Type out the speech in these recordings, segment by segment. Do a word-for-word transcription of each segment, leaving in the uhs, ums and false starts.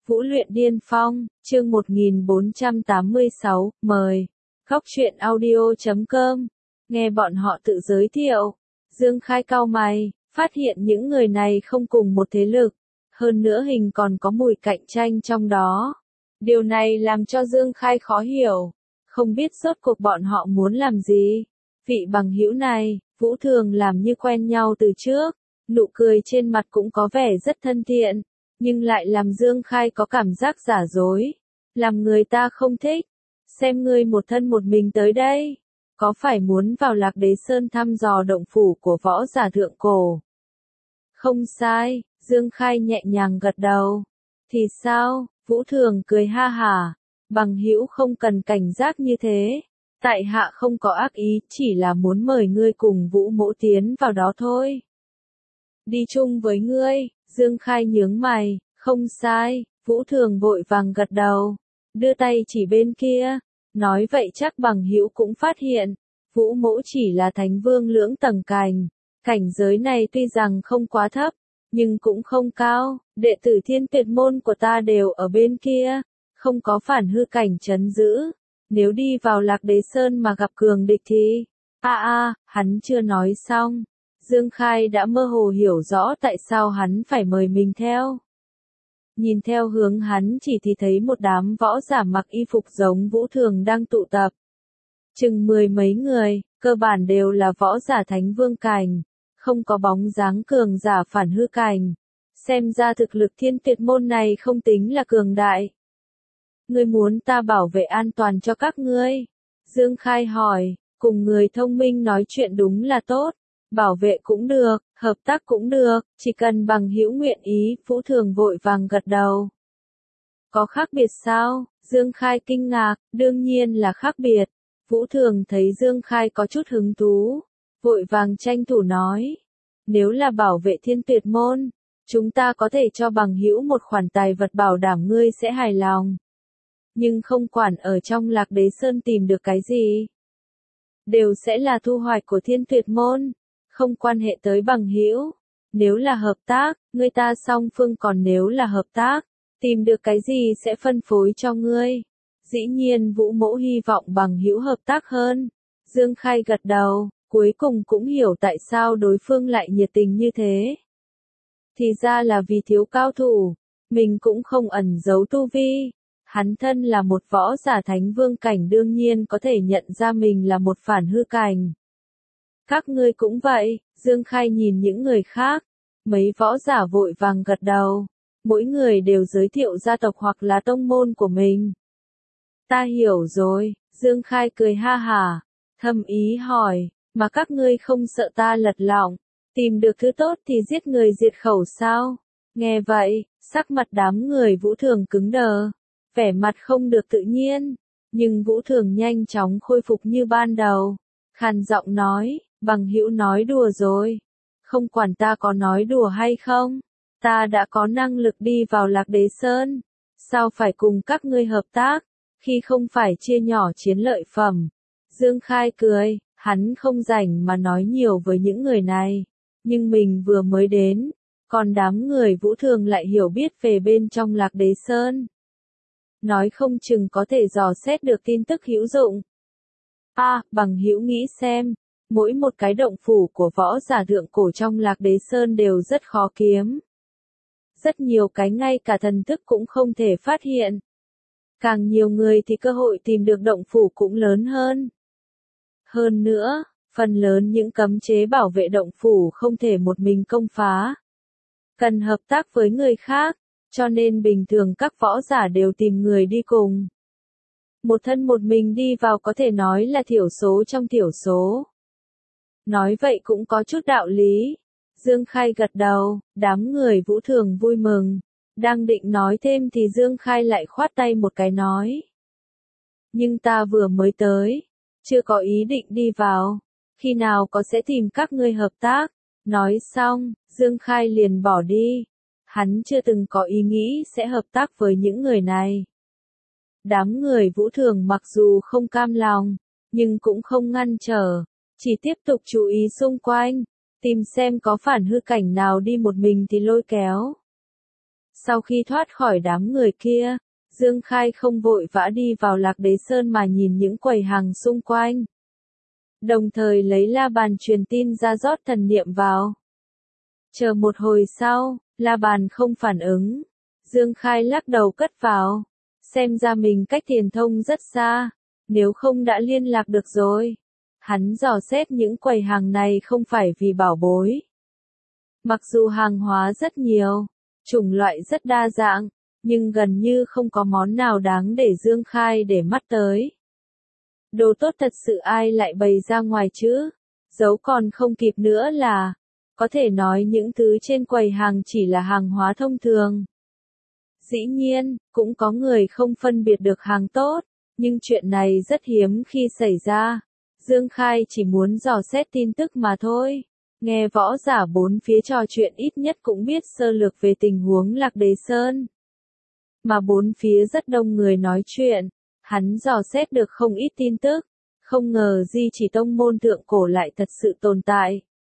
Vũ luyện điên phong, chương một nghìn bốn trăm tám mươi sáu, mời. Góc truyện audio chấm com. Nghe bọn họ tự giới thiệu. Dương Khai cau mày, phát hiện những người này không cùng một thế lực. Hơn nữa hình còn có mùi cạnh tranh trong đó. Điều này làm cho Dương Khai khó hiểu. Không biết rốt cuộc bọn họ muốn làm gì. Vị bằng hữu này, Vũ thường làm như quen nhau từ trước. Nụ cười trên mặt cũng có vẻ rất thân thiện. Nhưng lại làm Dương Khai có cảm giác giả dối. Làm người ta không thích. Xem ngươi một thân một mình tới đây. Có phải muốn vào Lạc Đế Sơn thăm dò động phủ của võ giả thượng cổ? Không sai, Dương Khai nhẹ nhàng gật đầu. Thì sao? Vũ Thường cười ha hả. Bằng hữu không cần cảnh giác như thế. Tại hạ không có ác ý, chỉ là muốn mời ngươi cùng Vũ mỗ tiến vào đó thôi. Đi chung với ngươi, Dương Khai nhướng mày, không sai, Vũ Thường vội vàng gật đầu, đưa tay chỉ bên kia, nói vậy chắc bằng hữu cũng phát hiện, Vũ mỗ chỉ là thánh vương lưỡng tầng cành, cảnh giới này tuy rằng không quá thấp, nhưng cũng không cao, đệ tử Thiên Tuyệt môn của ta đều ở bên kia, không có phản hư cảnh trấn giữ, nếu đi vào Lạc Đế Sơn mà gặp cường địch thì, a a, hắn chưa nói xong. Dương Khai đã mơ hồ hiểu rõ tại sao hắn phải mời mình theo. Nhìn theo hướng hắn chỉ thì thấy một đám võ giả mặc y phục giống Vũ Thường đang tụ tập. Chừng mười mấy người, cơ bản đều là võ giả thánh vương cảnh, không có bóng dáng cường giả phản hư cảnh. Xem ra thực lực Thiên Tuyệt môn này không tính là cường đại. Ngươi muốn ta bảo vệ an toàn cho các ngươi? Dương Khai hỏi, cùng người thông minh nói chuyện đúng là tốt. Bảo vệ cũng được, hợp tác cũng được, chỉ cần bằng hữu nguyện ý, Vũ Thường vội vàng gật đầu. Có khác biệt sao? Dương Khai kinh ngạc, đương nhiên là khác biệt. Vũ Thường thấy Dương Khai có chút hứng thú, vội vàng tranh thủ nói. Nếu là bảo vệ Thiên Tuyệt môn, chúng ta có thể cho bằng hữu một khoản tài vật bảo đảm ngươi sẽ hài lòng. Nhưng không quản ở trong Lạc Đế Sơn tìm được cái gì, đều sẽ là thu hoạch của Thiên Tuyệt môn. Không quan hệ tới bằng hữu. Nếu là hợp tác, người ta song phương, còn nếu là hợp tác, tìm được cái gì sẽ phân phối cho ngươi. Dĩ nhiên Vũ mỗ hy vọng bằng hữu hợp tác hơn. Dương Khai gật đầu, cuối cùng cũng hiểu tại sao đối phương lại nhiệt tình như thế. Thì ra là vì thiếu cao thủ, mình cũng không ẩn giấu tu vi. Hắn thân là một võ giả thánh vương cảnh đương nhiên có thể nhận ra mình là một phản hư cảnh. Các ngươi cũng vậy, Dương Khai nhìn những người khác, mấy võ giả vội vàng gật đầu, mỗi người đều giới thiệu gia tộc hoặc là tông môn của mình. Ta hiểu rồi, Dương Khai cười ha hả, thầm ý hỏi, mà các ngươi không sợ ta lật lọng, tìm được thứ tốt thì giết người diệt khẩu sao? Nghe vậy, sắc mặt đám người Vũ Thường cứng đờ, vẻ mặt không được tự nhiên, nhưng Vũ Thường nhanh chóng khôi phục như ban đầu, khàn giọng nói. Bằng hữu nói đùa rồi. Không quản ta có nói đùa hay không. Ta đã có năng lực đi vào Lạc Đế Sơn. Sao phải cùng các ngươi hợp tác, khi không phải chia nhỏ chiến lợi phẩm. Dương Khai cười, hắn không rảnh mà nói nhiều với những người này. Nhưng mình vừa mới đến, còn đám người Vũ Thường lại hiểu biết về bên trong Lạc Đế Sơn. Nói không chừng có thể dò xét được tin tức hữu dụng. A, à, bằng hữu nghĩ xem. Mỗi một cái động phủ của võ giả thượng cổ trong Lạc Đế Sơn đều rất khó kiếm. Rất nhiều cái ngay cả thần thức cũng không thể phát hiện. Càng nhiều người thì cơ hội tìm được động phủ cũng lớn hơn. Hơn nữa, phần lớn những cấm chế bảo vệ động phủ không thể một mình công phá. Cần hợp tác với người khác, cho nên bình thường các võ giả đều tìm người đi cùng. Một thân một mình đi vào có thể nói là thiểu số trong thiểu số. Nói vậy cũng có chút đạo lý. Dương Khai gật đầu, đám người Vũ Thường vui mừng. Đang định nói thêm thì Dương Khai lại khoát tay một cái nói. Nhưng ta vừa mới tới, chưa có ý định đi vào, khi nào có sẽ tìm các ngươi hợp tác. Nói xong, Dương Khai liền bỏ đi. Hắn chưa từng có ý nghĩ sẽ hợp tác với những người này. Đám người Vũ Thường mặc dù không cam lòng, nhưng cũng không ngăn trở. Chỉ tiếp tục chú ý xung quanh, tìm xem có phản hư cảnh nào đi một mình thì lôi kéo. Sau khi thoát khỏi đám người kia, Dương Khai không vội vã đi vào Lạc Đế Sơn mà nhìn những quầy hàng xung quanh. Đồng thời lấy la bàn truyền tin ra rót thần niệm vào. Chờ một hồi sau, la bàn không phản ứng. Dương Khai lắc đầu cất vào. Xem ra mình cách Thiền Thông rất xa, nếu không đã liên lạc được rồi. Hắn dò xét những quầy hàng này không phải vì bảo bối. Mặc dù hàng hóa rất nhiều, chủng loại rất đa dạng, nhưng gần như không có món nào đáng để Dương Khai để mắt tới. Đồ tốt thật sự ai lại bày ra ngoài chứ? Giấu còn không kịp nữa là, có thể nói những thứ trên quầy hàng chỉ là hàng hóa thông thường. Dĩ nhiên, cũng có người không phân biệt được hàng tốt, nhưng chuyện này rất hiếm khi xảy ra. Dương Khai chỉ muốn dò xét tin tức mà thôi. Nghe võ giả bốn phía trò chuyện ít nhất cũng biết sơ lược về tình huống Lạc Đế Sơn. Mà bốn phía rất đông người nói chuyện, hắn dò xét được không ít tin tức, không ngờ Di Chỉ Tông môn thượng cổ lại thật sự tồn tại.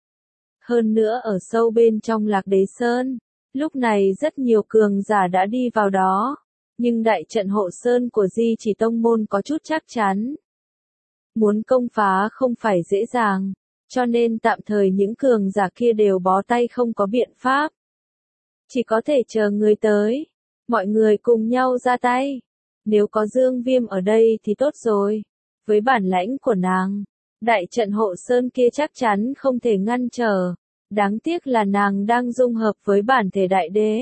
Hơn nữa ở sâu bên trong Lạc Đế Sơn, lúc này rất nhiều cường giả đã đi vào đó, nhưng đại trận hộ sơn của Di Chỉ Tông môn có chút chắc chắn. Muốn công phá không phải dễ dàng, cho nên tạm thời những cường giả kia đều bó tay không có biện pháp. Chỉ có thể chờ người tới, mọi người cùng nhau ra tay. Nếu có Dương Viêm ở đây thì tốt rồi. Với bản lãnh của nàng, đại trận hộ sơn kia chắc chắn không thể ngăn trở. Đáng tiếc là nàng đang dung hợp với bản thể đại đế.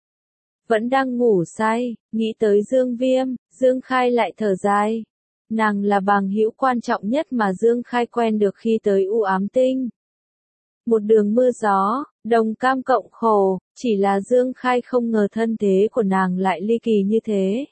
Vẫn đang ngủ say, nghĩ tới Dương Viêm, Dương Khai lại thở dài. Nàng là bằng hữu quan trọng nhất mà Dương Khai quen được khi tới U Ám Tinh. Một đường mưa gió, đồng cam cộng khổ, chỉ là Dương Khai không ngờ thân thế của nàng lại ly kỳ như thế.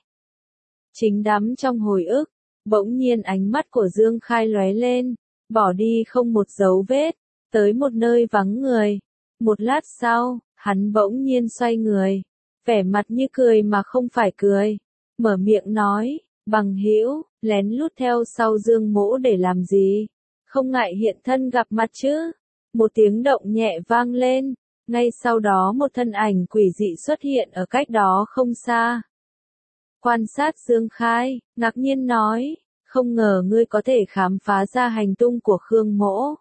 Chính đắm trong hồi ức, bỗng nhiên ánh mắt của Dương Khai lóe lên, bỏ đi không một dấu vết, tới một nơi vắng người. Một lát sau, hắn bỗng nhiên xoay người, vẻ mặt như cười mà không phải cười, mở miệng nói, bằng hữu, lén lút theo sau Dương Mỗ để làm gì? Không ngại hiện thân gặp mặt chứ? Một tiếng động nhẹ vang lên, ngay sau đó một thân ảnh quỷ dị xuất hiện ở cách đó không xa. Quan sát Dương Khai, ngạc nhiên nói, không ngờ ngươi có thể khám phá ra hành tung của Khương Mỗ.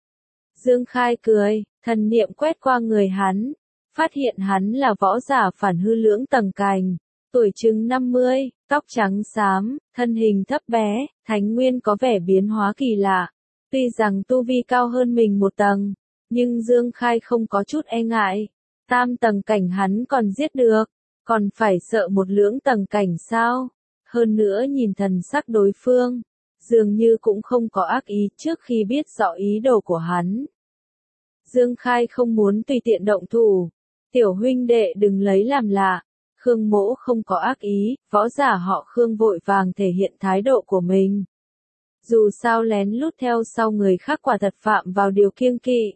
Dương Khai cười, thần niệm quét qua người hắn, phát hiện hắn là võ giả phản hư lưỡng tầng cành, tuổi chừng năm mươi, tóc trắng xám, thân hình thấp bé, thánh nguyên có vẻ biến hóa kỳ lạ. Tuy rằng tu vi cao hơn mình một tầng, nhưng Dương Khai không có chút e ngại. Tam tầng cảnh hắn còn giết được, còn phải sợ một lưỡng tầng cảnh sao? Hơn nữa nhìn thần sắc đối phương, dường như cũng không có ác ý trước khi biết rõ ý đồ của hắn. Dương Khai không muốn tùy tiện động thủ. Tiểu huynh đệ đừng lấy làm lạ. Khương Mỗ không có ác ý, võ giả họ Khương vội vàng thể hiện thái độ của mình. Dù sao lén lút theo sau người khác quả thật phạm vào điều kiêng kỵ.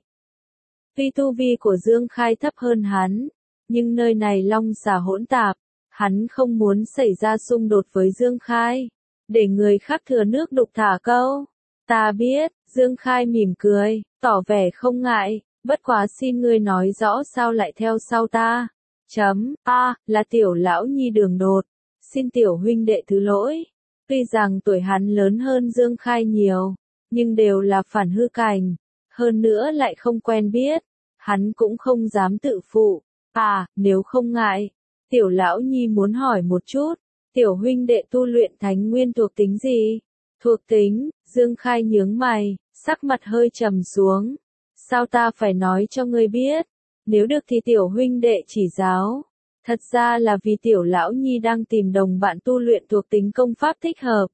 Tuy tu vi của Dương Khai thấp hơn hắn, nhưng nơi này long xà hỗn tạp, hắn không muốn xảy ra xung đột với Dương Khai, để người khác thừa nước đục thả câu. Ta biết, Dương Khai mỉm cười, tỏ vẻ không ngại, bất quá xin ngươi nói rõ sao lại theo sau ta. Chấm, a, là tiểu lão nhi đường đột, xin tiểu huynh đệ thứ lỗi. Tuy rằng tuổi hắn lớn hơn Dương Khai nhiều, nhưng đều là phản hư cảnh, hơn nữa lại không quen biết, hắn cũng không dám tự phụ. À, nếu không ngại, tiểu lão nhi muốn hỏi một chút, tiểu huynh đệ tu luyện thánh nguyên thuộc tính gì? Thuộc tính, Dương Khai nhướng mày, sắc mặt hơi trầm xuống. Sao ta phải nói cho ngươi biết? Nếu được thì tiểu huynh đệ chỉ giáo. Thật ra là vì tiểu lão nhi đang tìm đồng bạn tu luyện thuộc tính công pháp thích hợp.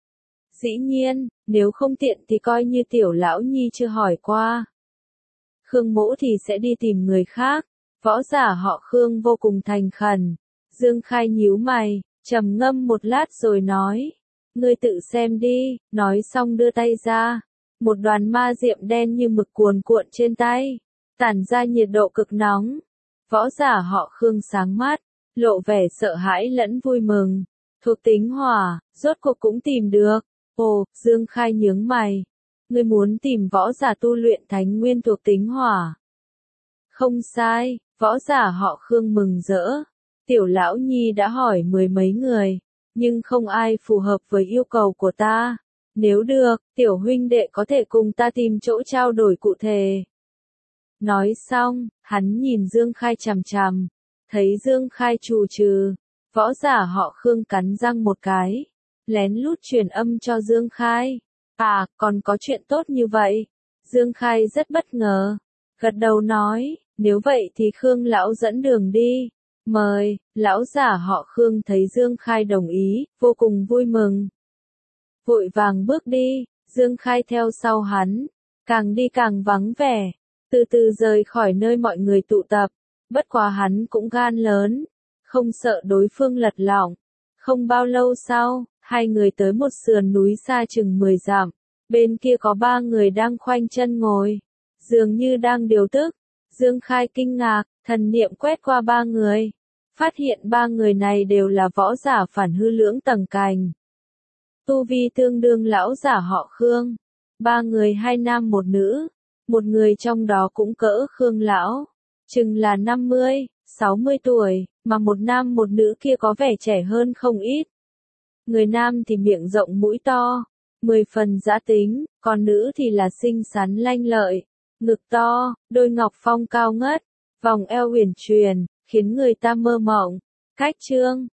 Dĩ nhiên, nếu không tiện thì coi như tiểu lão nhi chưa hỏi qua. Khương Mỗ thì sẽ đi tìm người khác. Võ giả họ Khương vô cùng thành khẩn. Dương Khai nhíu mày, trầm ngâm một lát rồi nói. Ngươi tự xem đi, nói xong đưa tay ra. Một đoàn ma diệm đen như mực cuồn cuộn trên tay, tản ra nhiệt độ cực nóng. Võ giả họ Khương sáng mắt, lộ vẻ sợ hãi lẫn vui mừng. Thuộc tính hỏa, rốt cuộc cũng tìm được. Ồ, Dương Khai nhướng mày. Ngươi muốn tìm võ giả tu luyện thánh nguyên thuộc tính hỏa. Không sai, võ giả họ Khương mừng rỡ. Tiểu lão nhi đã hỏi mười mấy người, nhưng không ai phù hợp với yêu cầu của ta. Nếu được, tiểu huynh đệ có thể cùng ta tìm chỗ trao đổi cụ thể. Nói xong, hắn nhìn Dương Khai chằm chằm, thấy Dương Khai trù trừ, võ giả họ Khương cắn răng một cái, lén lút truyền âm cho Dương Khai. À, còn có chuyện tốt như vậy. Dương Khai rất bất ngờ, gật đầu nói, nếu vậy thì Khương lão dẫn đường đi. Mời. Lão giả họ Khương thấy Dương Khai đồng ý, vô cùng vui mừng. Vội vàng bước đi, Dương Khai theo sau hắn, càng đi càng vắng vẻ, từ từ rời khỏi nơi mọi người tụ tập. Bất quá hắn cũng gan lớn, không sợ đối phương lật lọng. Không bao lâu sau, hai người tới một sườn núi xa chừng mười dặm, bên kia có ba người đang khoanh chân ngồi, dường như đang điều tức. Dương Khai kinh ngạc, thần niệm quét qua ba người, phát hiện ba người này đều là võ giả phản hư lưỡng tầng cành. Tu vi tương đương lão giả họ Khương. Ba người hai nam một nữ, một người trong đó cũng cỡ Khương lão, chừng là năm mươi, sáu mươi tuổi, mà một nam một nữ kia có vẻ trẻ hơn không ít. Người nam thì miệng rộng mũi to, mười phần dã tính, còn nữ thì là xinh xắn lanh lợi, ngực to, đôi ngọc phong cao ngất, vòng eo uyển chuyển, khiến người ta mơ mộng. Cách chương